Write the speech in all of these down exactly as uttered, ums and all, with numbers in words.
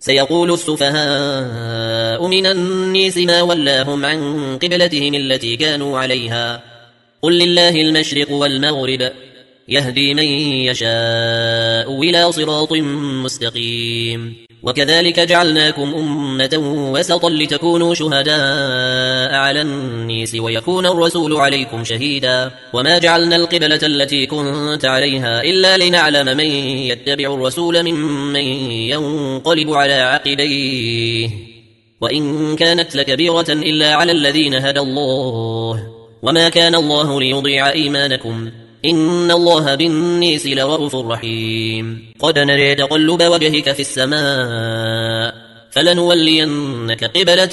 سيقول السفهاء من الناس ما ولاهم عن قبلتهم التي كانوا عليها قل لله المشرق والمغرب يهدي من يشاء إلى صراط مستقيم وكذلك جعلناكم أمة وسطا لتكونوا شهداء على الناس ويكون الرسول عليكم شهيدا وما جعلنا القبلة التي كنت عليها إلا لنعلم من يتبع الرسول ممن ينقلب على عقبيه وإن كانت لكبيرة إلا على الذين هدى الله وما كان الله ليضيع إيمانكم إن الله بالناس لرؤوف رحيم قد نرى تقلب وجهك في السماء فلنولينك قبلة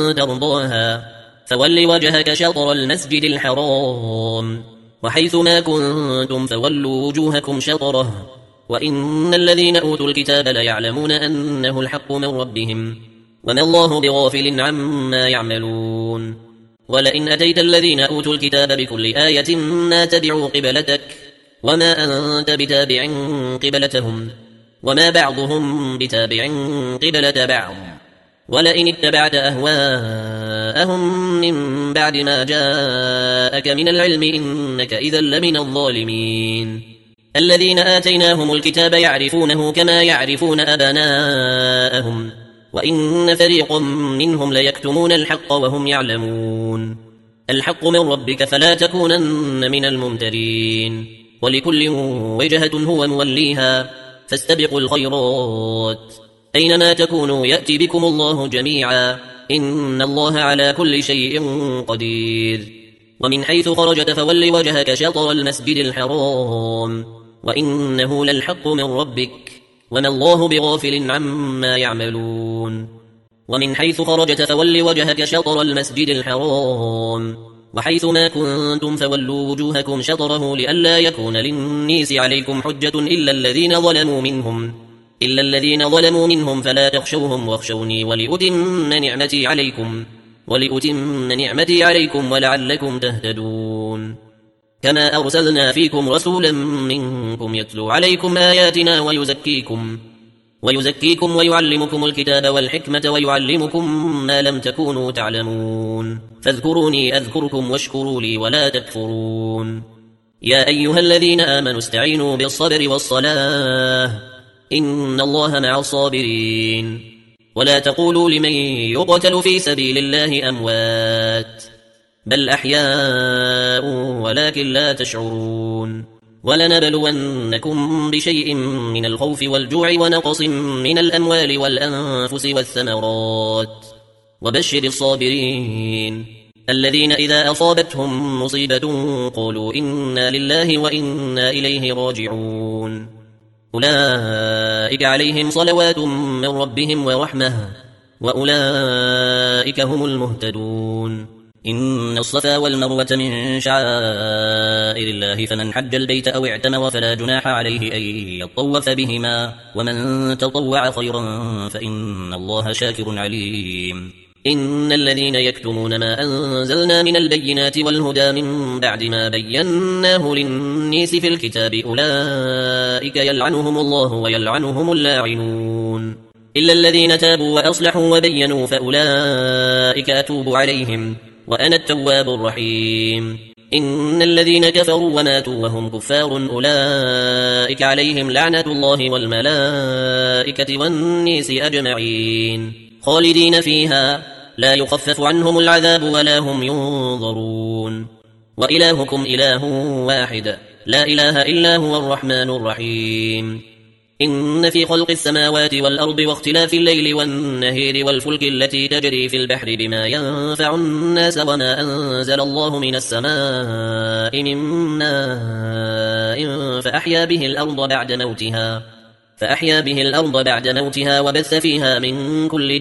ترضاها فول وجهك شطر المسجد الحرام وحيث ما كنتم فولوا وجوهكم شطره وإن الذين أوتوا الكتاب ليعلمون أنه الحق من ربهم وما الله بغافل عما يعملون ولئن أتيت الذين أوتوا الكتاب بكل آية ما تبعوا قبلتك وما أنت بتابع قبلتهم وما بعضهم بتابع قبلة بعض ولئن اتبعت أهواءهم من بعد ما جاءك من العلم إنك إذا لمن الظالمين الذين آتيناهم الكتاب يعرفونه كما يعرفون أبناءهم وإن فريقا منهم ليكتمون الحق وهم يعلمون الحق من ربك فلا تكونن من الممترين ولكل وجهة هو موليها فاستبقوا الخيرات أينما تكونوا يأتي بكم الله جميعا إن الله على كل شيء قدير ومن حيث خرجت فول وجهك شطر المسجد الحرام وإنه للحق من ربك وما الله بغافل عما يعملون ومن حيث خرجت فول وجهك شطر المسجد الحرام وحيث ما كنتم فولوا وجوهكم شطره لئلا يكون للناس عليكم حجة إلا الذين ظلموا منهم إلا الذين ظلموا منهم فلا تخشوهم واخشوني ولأتم نعمتي عليكم ولأتم نعمتي عليكم ولعلكم تهتدون كما أرسلنا فيكم رسولا منكم يتلو عليكم آياتنا ويزكيكم ويزكيكم ويعلمكم الكتاب والحكمة ويعلمكم ما لم تكونوا تعلمون فاذكروني أذكركم واشكروا لي ولا تكفرون يا أيها الذين آمنوا استعينوا بالصبر والصلاة إن الله مع الصابرين ولا تقولوا لمن يقتل في سبيل الله أموات بل أحياء ولكن لا تشعرون ولنبلونكم بشيء من الخوف والجوع ونقص من الأموال والأنفس والثمرات وبشر الصابرين الذين إذا أصابتهم مصيبة قولوا إنا لله وإنا إليه راجعون أولئك عليهم صلوات من ربهم ورحمة وأولئك هم المهتدون إن الصفا والمروة من شعائر الله فمن حج البيت أو اعتمر فلا جناح عليه أن يطوف بهما ومن تطوع خيرا فإن الله شاكر عليم إن الذين يكتمون ما أنزلنا من البينات والهدى من بعد ما بيناه للناس في الكتاب أولئك يلعنهم الله ويلعنهم اللاعنون إلا الذين تابوا وأصلحوا وبينوا فأولئك أتوب عليهم وأنا التواب الرحيم إن الذين كفروا وماتوا وهم كفار أولئك عليهم لعنة الله والملائكة والناس أجمعين خالدين فيها لا يخفف عنهم العذاب ولا هم ينظرون وإلهكم إله واحد لا إله إلا هو الرحمن الرحيم إن في خلق السماوات والأرض واختلاف الليل والنهار والفلك التي تجري في البحر بما ينفع الناس وما أنزل الله من السماء من ماء فأحيا به الأرض بعد موتها فأحيا به الأرض بعد موتها وبث فيها من كل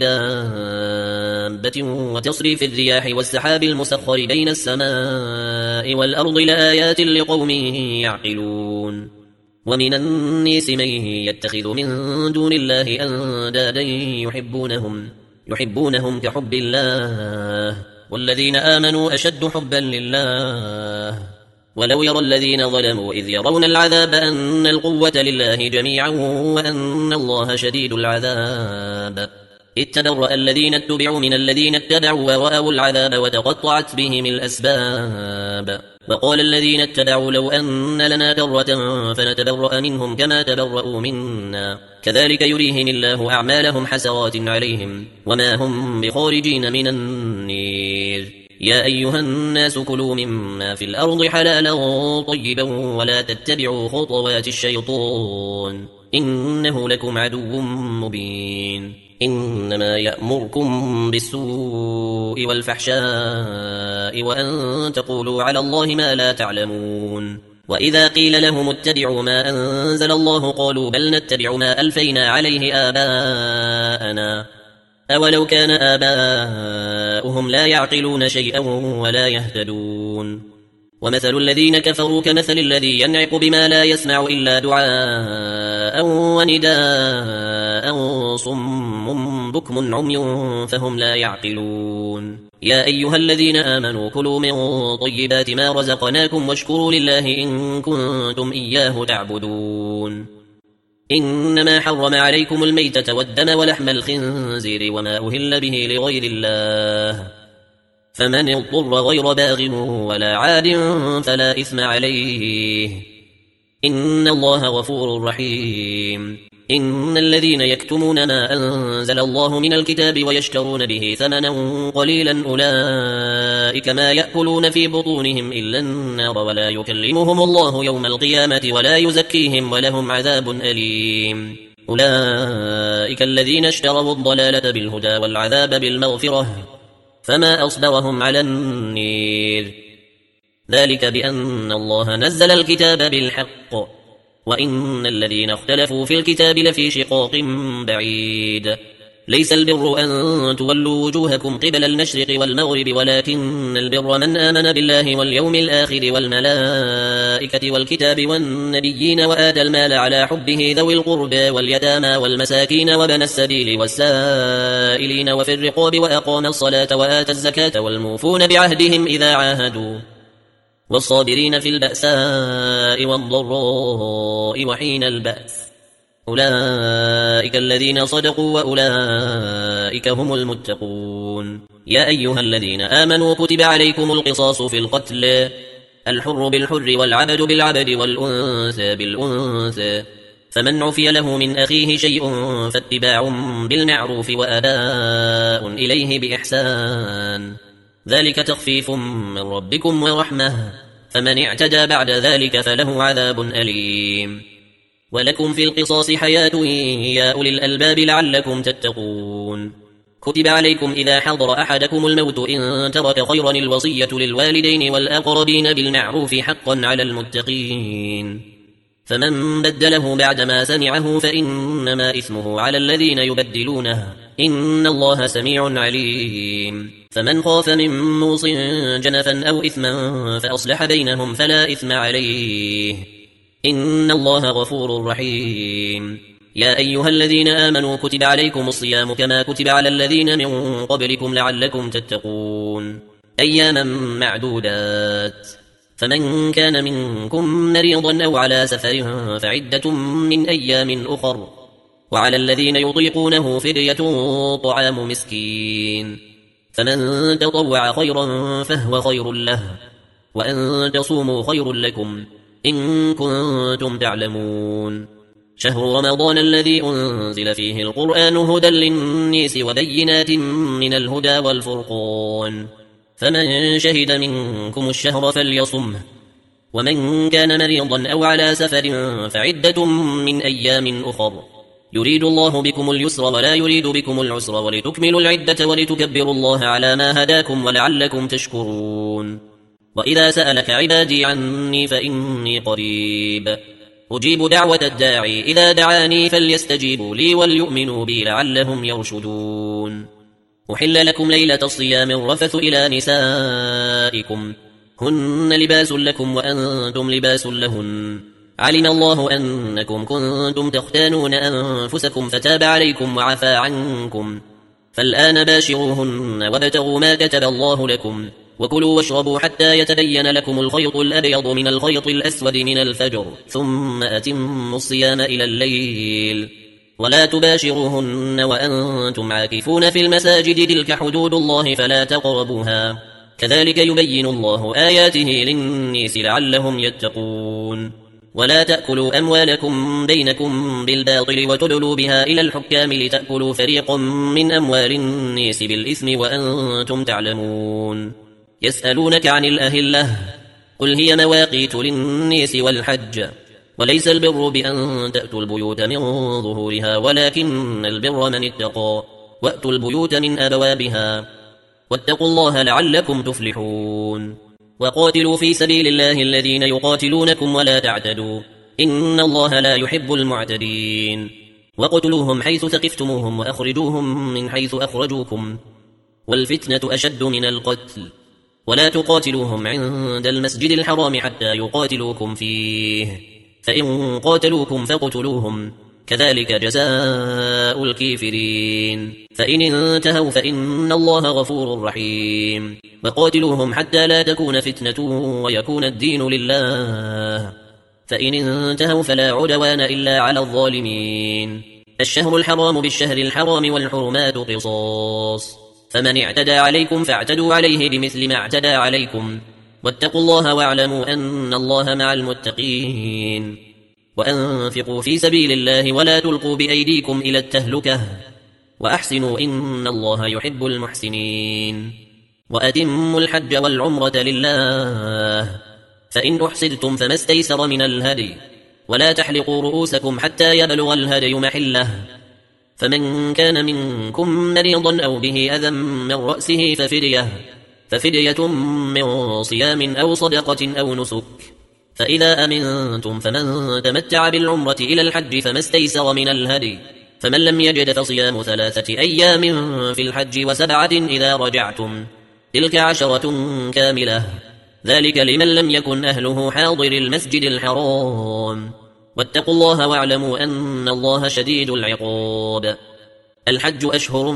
دابة وتصريف الرياح والسحاب المسخر بين السماء والأرض لآيات لقوم يعقلون ومن الناس من يتخذ من دون الله أندادا يحبونهم يحبونهم كحب الله والذين آمنوا أشد حبا لله ولو يرى الذين ظلموا إذ يرون العذاب أن القوة لله جميعا وأن الله شديد العذاب إذ تبرأ الذين اتبعوا من الذين اتبعوا ورأوا العذاب وتقطعت بهم الأسباب وقال الذين اتبعوا لو أن لنا كرة فنتبرأ منهم كما تبرأوا منا كذلك يريهم الله أعمالهم حسرات عليهم وما هم بخارجين من النير يا أيها الناس كلوا مما في الأرض حلالا طيبا ولا تتبعوا خطوات الشيطان إنه لكم عدو مبين إنما يأمركم بالسوء والفحشاء وأن تقولوا على الله ما لا تعلمون وإذا قيل لهم اتبعوا ما أنزل الله قالوا بل نتبع ما ألفينا عليه آباءنا أولو كان آباؤهم لا يعقلون شيئا ولا يهتدون ومثل الذين كفروا كمثل الذي ينعق بما لا يسمع إلا دعاء ونداء صم بكم عمي فهم لا يعقلون يا أيها الذين آمنوا كلوا من طيبات ما رزقناكم واشكروا لله إن كنتم إياه تعبدون إنما حرم عليكم الميتة والدم ولحم الخنزير وما أهل به لغير الله فمن اضطر غير باغ ولا عاد فلا إثم عليه إن الله غفور رحيم إن الذين يكتمون ما أنزل الله من الكتاب ويشترون به ثمنا قليلا أولئك ما يأكلون في بطونهم إلا النار ولا يكلمهم الله يوم القيامة ولا يزكيهم ولهم عذاب أليم أولئك الذين اشتروا الضلالة بالهدى والعذاب بالمغفرة فما أصبرهم على النير ذلك بأن الله نزل الكتاب بالحق وإن الذين اختلفوا في الكتاب لفي شقاق بعيد ليس البر أن تولوا وجوهكم قبل المشرق والمغرب ولكن البر من آمن بالله واليوم الآخر والملائكة والكتاب والنبيين وآتى المال على حبه ذوي القربى واليتامى والمساكين وبن السبيل والسائلين وفي الرقاب وأقام الصلاة وآتى الزكاة والموفون بعهدهم إذا عاهدوا والصابرين في البأساء والضراء وحين البأس أولئك الذين صدقوا وأولئك هم المتقون يا أيها الذين آمنوا كتب عليكم القصاص في القتل الحر بالحر والعبد بالعبد والأنثى بالأنثى فمن عفي له من أخيه شيء فاتباع بالمعروف وأداء إليه بإحسان ذلك تخفيف من ربكم ورحمة فمن اعتدى بعد ذلك فله عذاب أليم ولكم في القصاص حياة يا أولي الألباب لعلكم تتقون كتب عليكم إذا حضر أحدكم الموت إن ترك خيرا الوصية للوالدين والأقربين بالمعروف حقا على المتقين فمن بدله بعدما سمعه فإنما إثمه على الذين يبدلونه إن الله سميع عليم فمن خاف من موص جنفا أو إثما فأصلح بينهم فلا إثم عليه إن الله غفور رحيم يا أيها الذين آمنوا كتب عليكم الصيام كما كتب على الذين من قبلكم لعلكم تتقون أياما معدودات فمن كان منكم مريضا أو على سفر فعدة من أيام أخر وعلى الذين يطيقونه فدية طعام مسكين فمن تطوع خيرا فهو خير له وأن تصوموا خير لكم إن كنتم تعلمون شهر رمضان الذي أنزل فيه القرآن هدى للناس وبينات من الهدى والفرقان فمن شهد منكم الشهر فليصمه ومن كان مريضا أو على سفر فعدة من أيام أخر يريد الله بكم اليسر ولا يريد بكم العسر ولتكملوا العدة ولتكبروا الله على ما هداكم ولعلكم تشكرون وإذا سألك عبادي عني فإني قريب أجيب دعوة الداعي إذا دعاني فليستجيبوا لي وليؤمنوا بي لعلهم يرشدون أحل لكم ليلة الصيام الرفث إلى نسائكم هن لباس لكم وأنتم لباس لهن علم الله أنكم كنتم تختانون أنفسكم فتاب عليكم وعفى عنكم فالآن باشروهن وابتغوا ما كتب الله لكم وكلوا واشربوا حتى يتبين لكم الخيط الأبيض من الخيط الأسود من الفجر ثم أتموا الصيام إلى الليل ولا تباشروهن وأنتم عاكفون في المساجد تلك حدود الله فلا تقربوها كذلك يبين الله آياته للناس لعلهم يتقون ولا تأكلوا أموالكم بينكم بالباطل وتدلوا بها إلى الحكام لتأكلوا فريقا من أموال الناس بالإثم وأنتم تعلمون يسألونك عن الأهلة قل هي مواقيت للناس والحج وليس البر بأن تأتوا البيوت من ظهورها ولكن البر من اتقى وأتوا البيوت من أبوابها واتقوا الله لعلكم تفلحون وقاتلوا في سبيل الله الذين يقاتلونكم ولا تعتدوا إن الله لا يحب المعتدين وقتلوهم حيث ثقفتموهم وأخرجوهم من حيث أخرجوكم والفتنة أشد من القتل ولا تقاتلوهم عند المسجد الحرام حتى يقاتلوكم فيه فإن قاتلوكم فاقتلوهم كذلك جزاء الكافرين فإن انتهوا فإن الله غفور رحيم وقاتلوهم حتى لا تكون فتنة ويكون الدين لله فإن انتهوا فلا عدوان إلا على الظالمين الشهر الحرام بالشهر الحرام والحرمات قصاص فمن اعتدى عليكم فاعتدوا عليه بمثل ما اعتدى عليكم واتقوا الله واعلموا أن الله مع المتقين وأنفقوا في سبيل الله ولا تلقوا بأيديكم إلى التهلكة وأحسنوا إن الله يحب المحسنين وأتموا الحج والعمرة لله فإن أحسدتم فما استيسر من الهدي ولا تحلقوا رؤوسكم حتى يبلغ الهدي محله فمن كان منكم مريضا أو به أذى من رأسه ففدية ففدية من صيام أو صدقة أو نسك فإذا أمنتم فمن تمتع بالعمرة إلى الحج فما استيسر من الهدي فمن لم يجد فصيام ثلاثة أيام في الحج وسبعة إذا رجعتم تلك عشرة كاملة ذلك لمن لم يكن أهله حاضر المسجد الحرام واتقوا الله واعلموا أن الله شديد العقاب الحج أشهر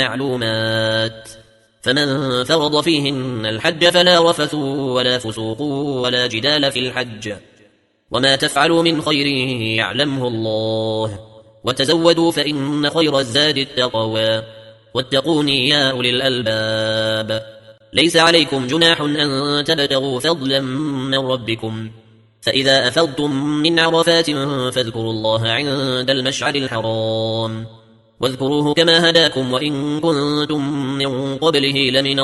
معلومات فمن فرض فيهن الحج فلا رفث ولا فسوق ولا جدال في الحج وما تفعلوا من خير يعلمه الله وتزودوا فإن خير الزاد التقوى واتقوني يا أولي الألباب ليس عليكم جناح أن تبتغوا فضلا من ربكم فإذا أفضتم من عرفات فاذكروا الله عند المشعر الحرام واذكروه كما هداكم وإن كنتم من قبله لمن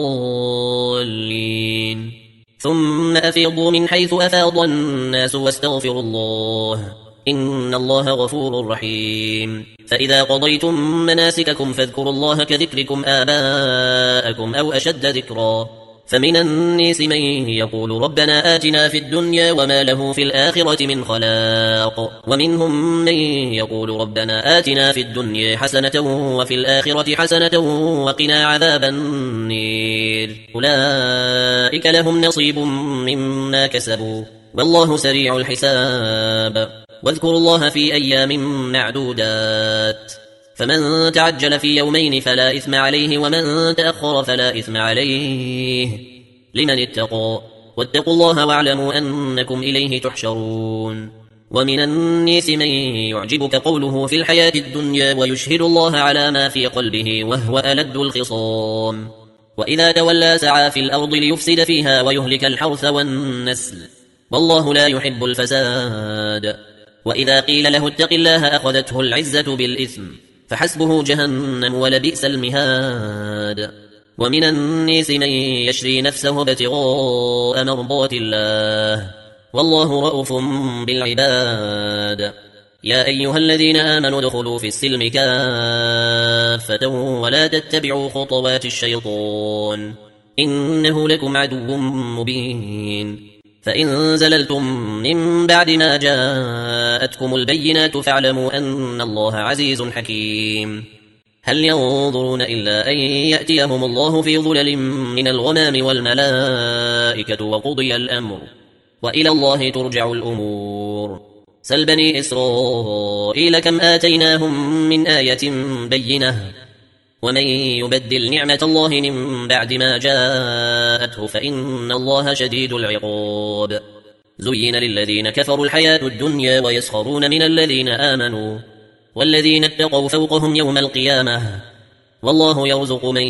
الضالين ثم أفيضوا من حيث أفاض الناس واستغفروا الله إن الله غفور رحيم فإذا قضيتم مناسككم فاذكروا الله كذكركم آباءكم أو أشد ذكرا فمن الناس من يقول ربنا آتنا في الدنيا وما له في الآخرة من خلاق ومنهم من يقول ربنا آتنا في الدنيا حسنة وفي الآخرة حسنة وقنا عذاب النير أولئك لهم نصيب مما كسبوا والله سريع الحساب واذكروا الله في أيام معدودات فمن تعجل في يومين فلا إثم عليه ومن تأخر فلا إثم عليه لمن اتقى واتقوا الله واعلموا أنكم إليه تحشرون ومن الناس من يعجبك قوله في الحياة الدنيا ويشهد الله على ما في قلبه وهو ألد الخصام وإذا تولى سعى في الأرض ليفسد فيها ويهلك الحرث والنسل والله لا يحب الفساد وإذا قيل له اتق الله أخذته العزة بالإثم فحسبه جهنم ولبئس المهاد ومن الناس من يشري نفسه ابتغاء مرضات الله والله رؤوف بالعباد يا أيها الذين آمنوا ادخلوا في السلم كافة ولا تتبعوا خطوات الشيطان إنه لكم عدو مبين فإن زللتم من بعد ما جاءتكم البينات فاعلموا أن الله عزيز حكيم هل ينظرون إلا أن يأتيهم الله في ظلل من الغمام والملائكة وقضي الأمر وإلى الله ترجع الأمور سل بني إسرائيل كم آتيناهم من آية بينة ومن يبدل نعمة الله من بعد ما جاءته فإن الله شديد العقاب زين للذين كفروا الحياة الدنيا ويسخرون من الذين آمنوا والذين اتقوا فوقهم يوم القيامة والله يرزق من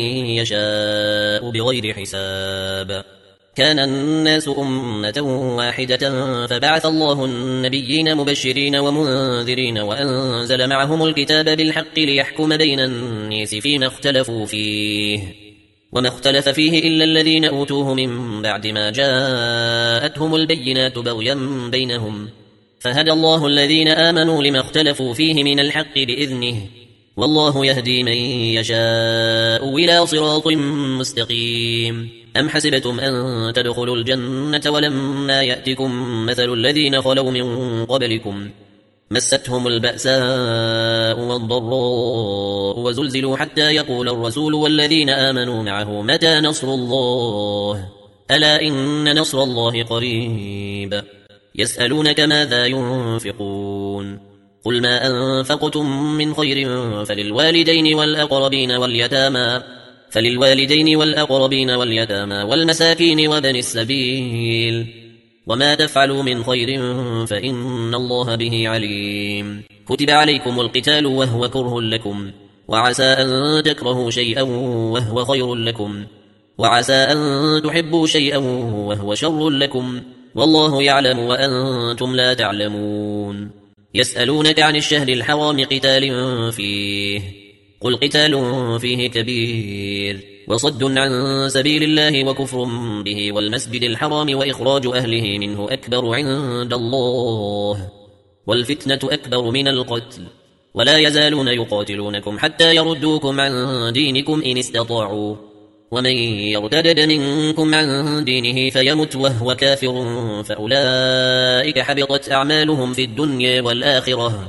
يشاء بغير حساب كان الناس أمة واحدة فبعث الله النبيين مبشرين ومنذرين وأنزل معهم الكتاب بالحق ليحكم بين الناس فيما اختلفوا فيه وما اختلف فيه إلا الذين أوتوه من بعد ما جاءتهم البينات بغيا بينهم فهدى الله الذين آمنوا لما اختلفوا فيه من الحق بإذنه والله يهدي من يشاء إلى صراط مستقيم أم حسبتم أن تدخلوا الجنة ولما يأتكم مثل الذين خلوا من قبلكم مستهم البأساء والضراء وزلزلوا حتى يقول الرسول والذين آمنوا معه متى نصر الله ألا إن نصر الله قريب يسألونك ماذا ينفقون قل ما أنفقتم من خير فللوالدين والأقربين واليتامى فللوالدين والأقربين واليتامى والمساكين وابن السبيل وما تفعلوا من خير فإن الله به عليم كتب عليكم القتال وهو كره لكم وعسى أن تكرهوا شيئا وهو خير لكم وعسى أن تحبوا شيئا وهو شر لكم والله يعلم وأنتم لا تعلمون يسألونك عن الشهر الحرام قتال فيه قل قتال فيه كبير وصد عن سبيل الله وكفر به والمسجد الحرام وإخراج أهله منه أكبر عند الله والفتنة أكبر من القتل ولا يزالون يقاتلونكم حتى يردوكم عن دينكم إن استطاعوا ومن يرتدد منكم عن دينه فيمت وهو كافر فأولئك حبطت أعمالهم في الدنيا والآخرة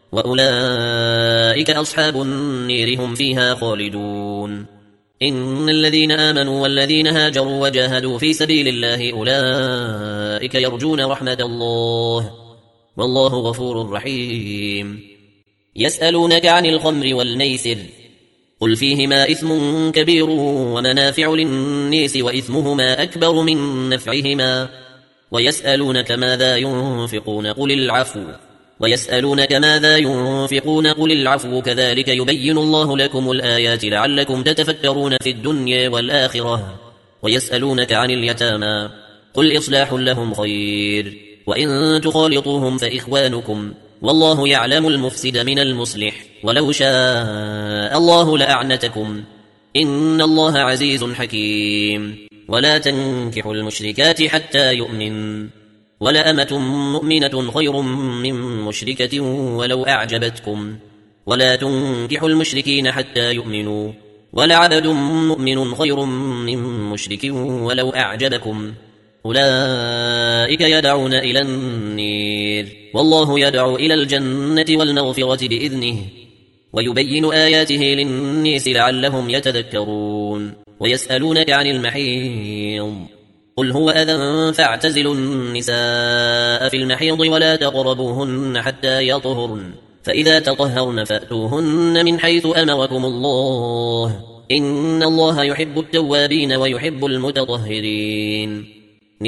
وأولئك أصحاب النير هم فيها خالدون إن الذين آمنوا والذين هاجروا وجاهدوا في سبيل الله أولئك يرجون رحمة الله والله غفور رحيم يسألونك عن الخمر والميسر قل فيهما إثم كبير ومنافع للناس وإثمهما أكبر من نفعهما ويسألونك ماذا ينفقون قل العفو ويسألونك ماذا ينفقون قل العفو كذلك يبين الله لكم الآيات لعلكم تتفكرون في الدنيا والآخرة ويسألونك عن اليتامى قل إصلاح لهم خير وإن تخالطوهم فإخوانكم والله يعلم المفسد من المصلح ولو شاء الله لأعنتكم إن الله عزيز حكيم ولا تنكحوا المشركات حتى يؤمن ولأمة مؤمنة خير من مشركة ولو أعجبتكم ولا تنكحوا المشركين حتى يؤمنوا ولعبد مؤمن خير من مشرك ولو أعجبكم أولئك يدعون إلى النير والله يدعو إلى الجنة والمغفرة بإذنه ويبين آياته للناس لعلهم يتذكرون ويسألونك عن المحيض قل هو أذى فاعتزلوا النساء في المحيض ولا تقربوهن حتى يطهرن فإذا تطهرن فأتوهن من حيث أمركم الله إن الله يحب التوابين ويحب المتطهرين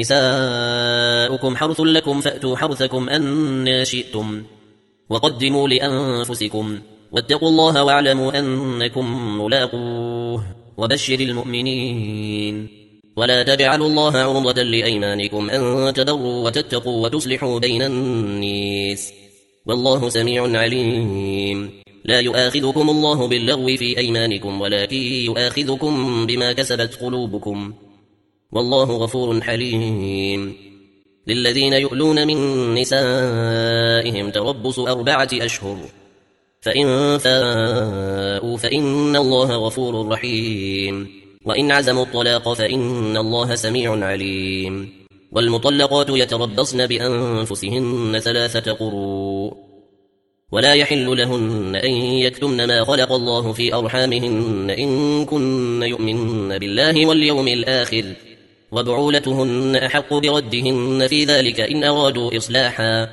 نساؤكم حرث لكم فأتوا حرثكم أن شئتم وقدموا لأنفسكم واتقوا الله واعلموا أنكم ملاقوه وبشر المؤمنين ولا تجعلوا الله عرضة لأيمانكم أن تبروا وتتقوا وتصلحوا بين الناس والله سميع عليم لا يؤاخذكم الله باللغو في أيمانكم ولكن يؤاخذكم بما كسبت قلوبكم والله غفور حليم للذين يؤلون من نسائهم تربص أربعة أشهر فإن فاءوا فإن الله غفور رحيم وإن عزموا الطلاق فإن الله سميع عليم والمطلقات يتربصن بأنفسهن ثلاثة قروء ولا يحل لهن أن يكتمن ما خلق الله في أرحامهن إن كن يؤمن بالله واليوم الآخر وبعولتهن أحق بردهن في ذلك إن أرادوا إصلاحا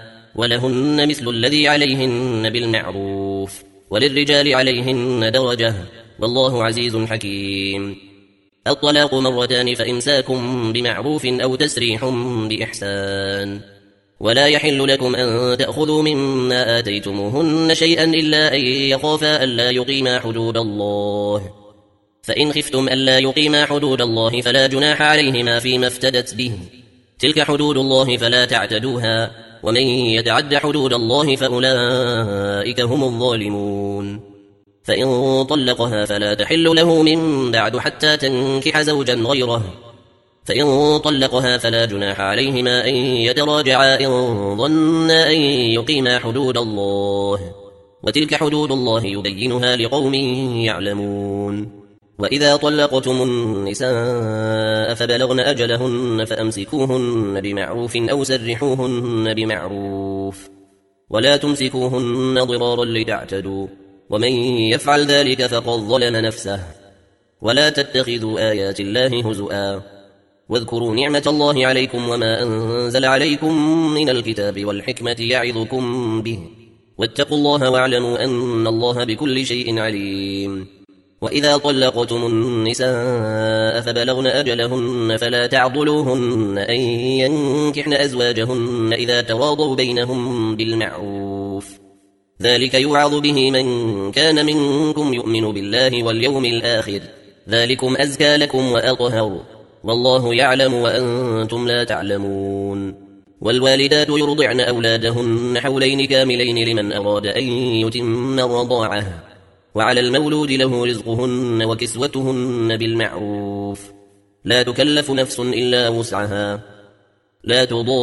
ولهن مثل الذي عليهن بالمعروف وللرجال عليهن درجة والله عزيز حكيم. الطلاق مرتان فإمساكم بمعروف أو تسريح بإحسان. ولا يحل لكم أن تأخذوا مما آتيتموهن شيئا إلا أن يخافا ألا يقيما حدود الله، فإن خفتم ألا يقيما حدود الله فلا جناح عليهما فيما افتدت به، تلك حدود الله فلا تعتدوها، ومن يتعد حدود الله فأولئك هم الظالمون. فإن طلقها فلا تحل له من بعد حتى تنكح زوجا غيره، فإن طلقها فلا جناح عليهما أن يتراجعا إن ظنا أن يقيما حدود الله، وتلك حدود الله يبينها لقوم يعلمون. وإذا طلقتم النساء فبلغن أجلهن فأمسكوهن بمعروف أو سرحوهن بمعروف، ولا تمسكوهن ضرارا لتعتدوا، ومن يفعل ذلك فقد ظلم نفسه. ولا تتخذوا آيات الله هزؤا، واذكروا نعمة الله عليكم وما أنزل عليكم من الكتاب والحكمة يعظكم به، واتقوا الله واعلموا أن الله بكل شيء عليم. وإذا طلقتم النساء فبلغن أجلهن فلا تعضلوهن أن ينكحن أزواجهن إذا تراضوا بينهم بالمعروف، ذلك يوعظ به من كان منكم يؤمن بالله واليوم الآخر، ذلكم أزكى لكم وأطهر، والله يعلم وأنتم لا تعلمون. والوالدات يرضعن أولادهن حولين كاملين لمن أراد أن يتم الرضاعة، وعلى المولود له رزقهن وكسوتهن بالمعروف، لا تكلف نفس إلا وسعها، لا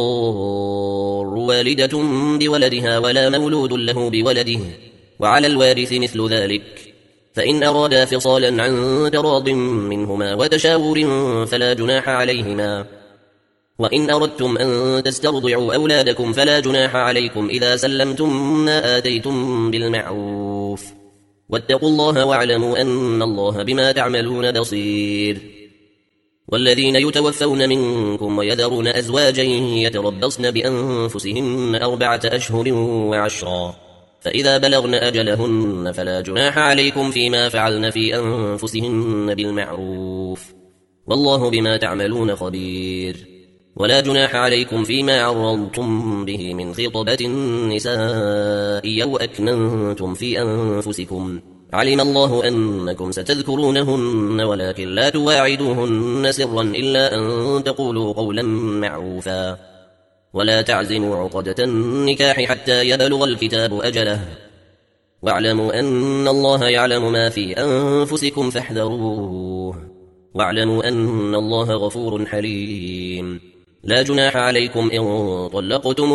تضار والدة بولدها ولا مولود له بولده، وعلى الوارث مثل ذلك، فإن أرادا فصالا عن تراض منهما وتشاور فلا جناح عليهما. وإن أردتم أن تسترضعوا أولادكم فلا جناح عليكم إذا سلمتم ما آتيتم بالمعروف، واتقوا الله واعلموا أن الله بما تعملون بصير. والذين يتوفون منكم ويذرون أزواجا يتربصن بأنفسهن أربعة أشهر وعشرا، فإذا بلغن أجلهن فلا جناح عليكم فيما فعلن في أنفسهن بالمعروف، والله بما تعملون خبير. ولا جناح عليكم فيما عرضتم به من خطبة النساء أو أكننتم في أنفسكم، علم الله أنكم ستذكرونهن ولكن لا تواعدوهن سرا إلا أن تقولوا قولا معروفا، ولا تعزموا عقدة النكاح حتى يبلغ الكتاب أجله، واعلموا أن الله يعلم ما في أنفسكم فاحذروه، واعلموا أن الله غفور حليم. لا جناح عليكم إن طلقتم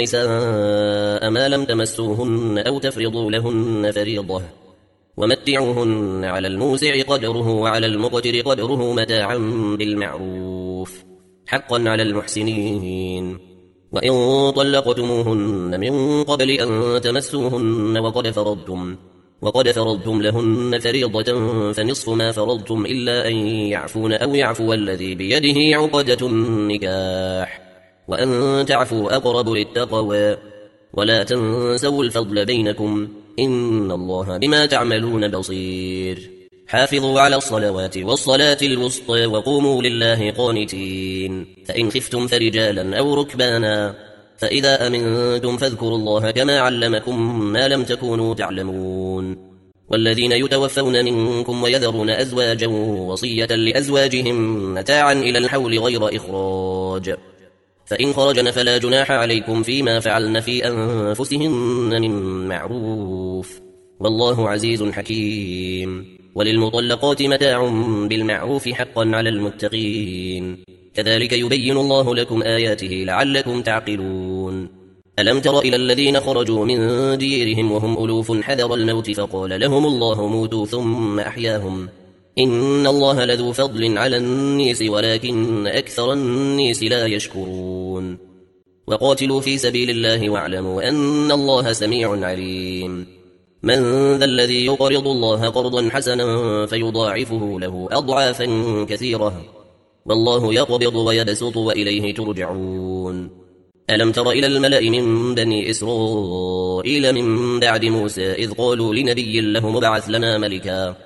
النساء ما لم تمسوهن أو تفرضوا لهن فريضة، ومتعوهن على الموسع قدره وعلى المقتر قدره متاعا بالمعروف، حقا على المحسنين. وإن طلقتموهن من قبل أن تمسوهن وقد فرضتم وقد فرضتم لهن فريضة فنصف ما فرضتم إلا أن يعفون أو يعفو الذي بيده عقدة النكاح، وأن تعفوا أقرب للتقوى، ولا تنسوا الفضل بينكم، إن الله بما تعملون بصير. حافظوا على الصلوات والصلاة الوسطى وقوموا لله قانتين، فإن خفتم فرجالا أو ركبانا، فإذا أمنتم فاذكروا الله كما علمكم ما لم تكونوا تعلمون. والذين يتوفون منكم ويذرون أزواجا وصية لأزواجهم متاعا إلى الحول غير إخراج، فإن خرجن فلا جناح عليكم فيما فعلن في أنفسهن من معروف، والله عزيز حكيم. وللمطلقات متاع بالمعروف حقا على المتقين، كذلك يبين الله لكم آياته لعلكم تعقلون. ألم تر إلى الذين خرجوا من ديرهم وهم ألوف حذر الموت فقال لهم الله موتوا ثم أحياهم، إن الله لذو فضل على الناس ولكن أكثر الناس لا يشكرون. وقاتلوا في سبيل الله واعلموا أن الله سميع عليم. من ذا الذي يقرض الله قرضا حسنا فيضاعفه له أضعافا كثيرة، والله يقبض ويبسط وإليه ترجعون. ألم تر إلى الملأ من بني إسرائيل من بعد موسى إذ قالوا لنبي له مبعث لنا ملكا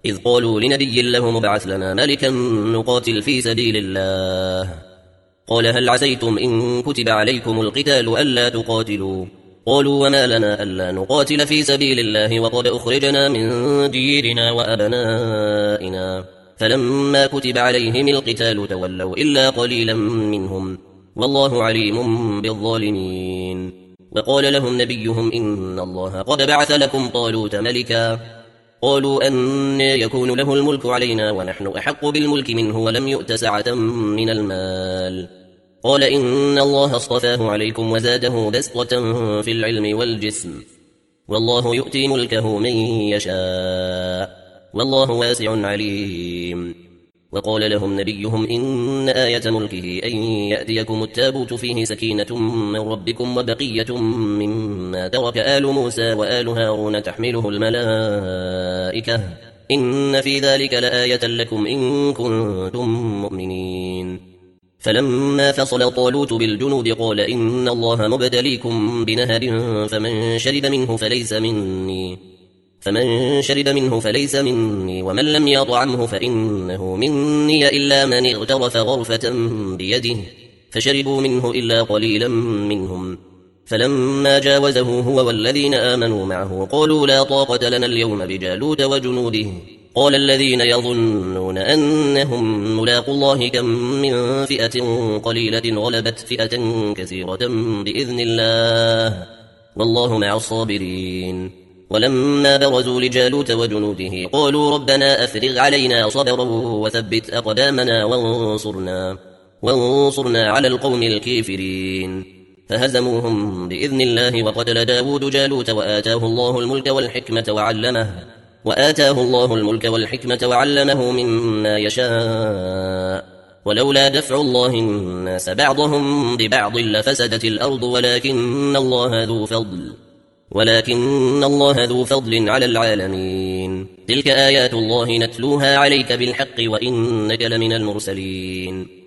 إذ قالوا لنبي له مبعث لنا ملكا نقاتل في سبيل الله قال هل عسيتم إن كتب عليكم القتال ألا تقاتلوا قالوا وما لنا ألا نقاتل في سبيل الله وقد أخرجنا من ديرنا وأبنائنا فلما كتب عليهم القتال تولوا إلا قليلا منهم والله عليم بالظالمين وقال لهم نبيهم إن الله قد بعث لكم طالوت ملكا قالوا أن يكون له الملك علينا ونحن أحق بالملك منه ولم يؤت سعة من المال قال إن الله اصطفاه عليكم وزاده بسطة في العلم والجسم والله يؤتي ملكه من يشاء والله واسع عليم وقال لهم نبيهم إن آية ملكه أن يأتيكم التابوت فيه سكينة من ربكم وبقية مما ترك آل موسى وآل هارون تحمله الملائكة إن في ذلك لآية لكم إن كنتم مؤمنين فلما فصل طالوت بالجنود قال إن الله مبتليكم بنهر فمن شرب منه فليس مني فمن شرب منه فليس مني ومن لم يطعمه فإنه مني إلا من اغترف غرفة بيده فشربوا منه إلا قليلا منهم فلما جاوزه هو والذين آمنوا معه قالوا لا طاقة لنا اليوم بجالوت وجنوده قال الذين يظنون أنهم ملاقوا الله كم من فئة قليلة غلبت فئة كثيرة بإذن الله والله مع الصابرين ولما برزوا لجالوت وجنوده قالوا ربنا أفرغ علينا صبرا وثبت أقدامنا وانصرنا, وانصرنا على القوم الكافرين فهزموهم بإذن الله وقتل داود جالوت وآتاه الله الملك والحكمة وعلمه وآتاه الله الملك والحكمة وعلمه مما يشاء ولولا دفع الله الناس بعضهم ببعض لفسدت الأرض ولكن الله ذو فضل ولكن الله ذو فضل على العالمين تلك آيات الله نتلوها عليك بالحق وإنك لمن المرسلين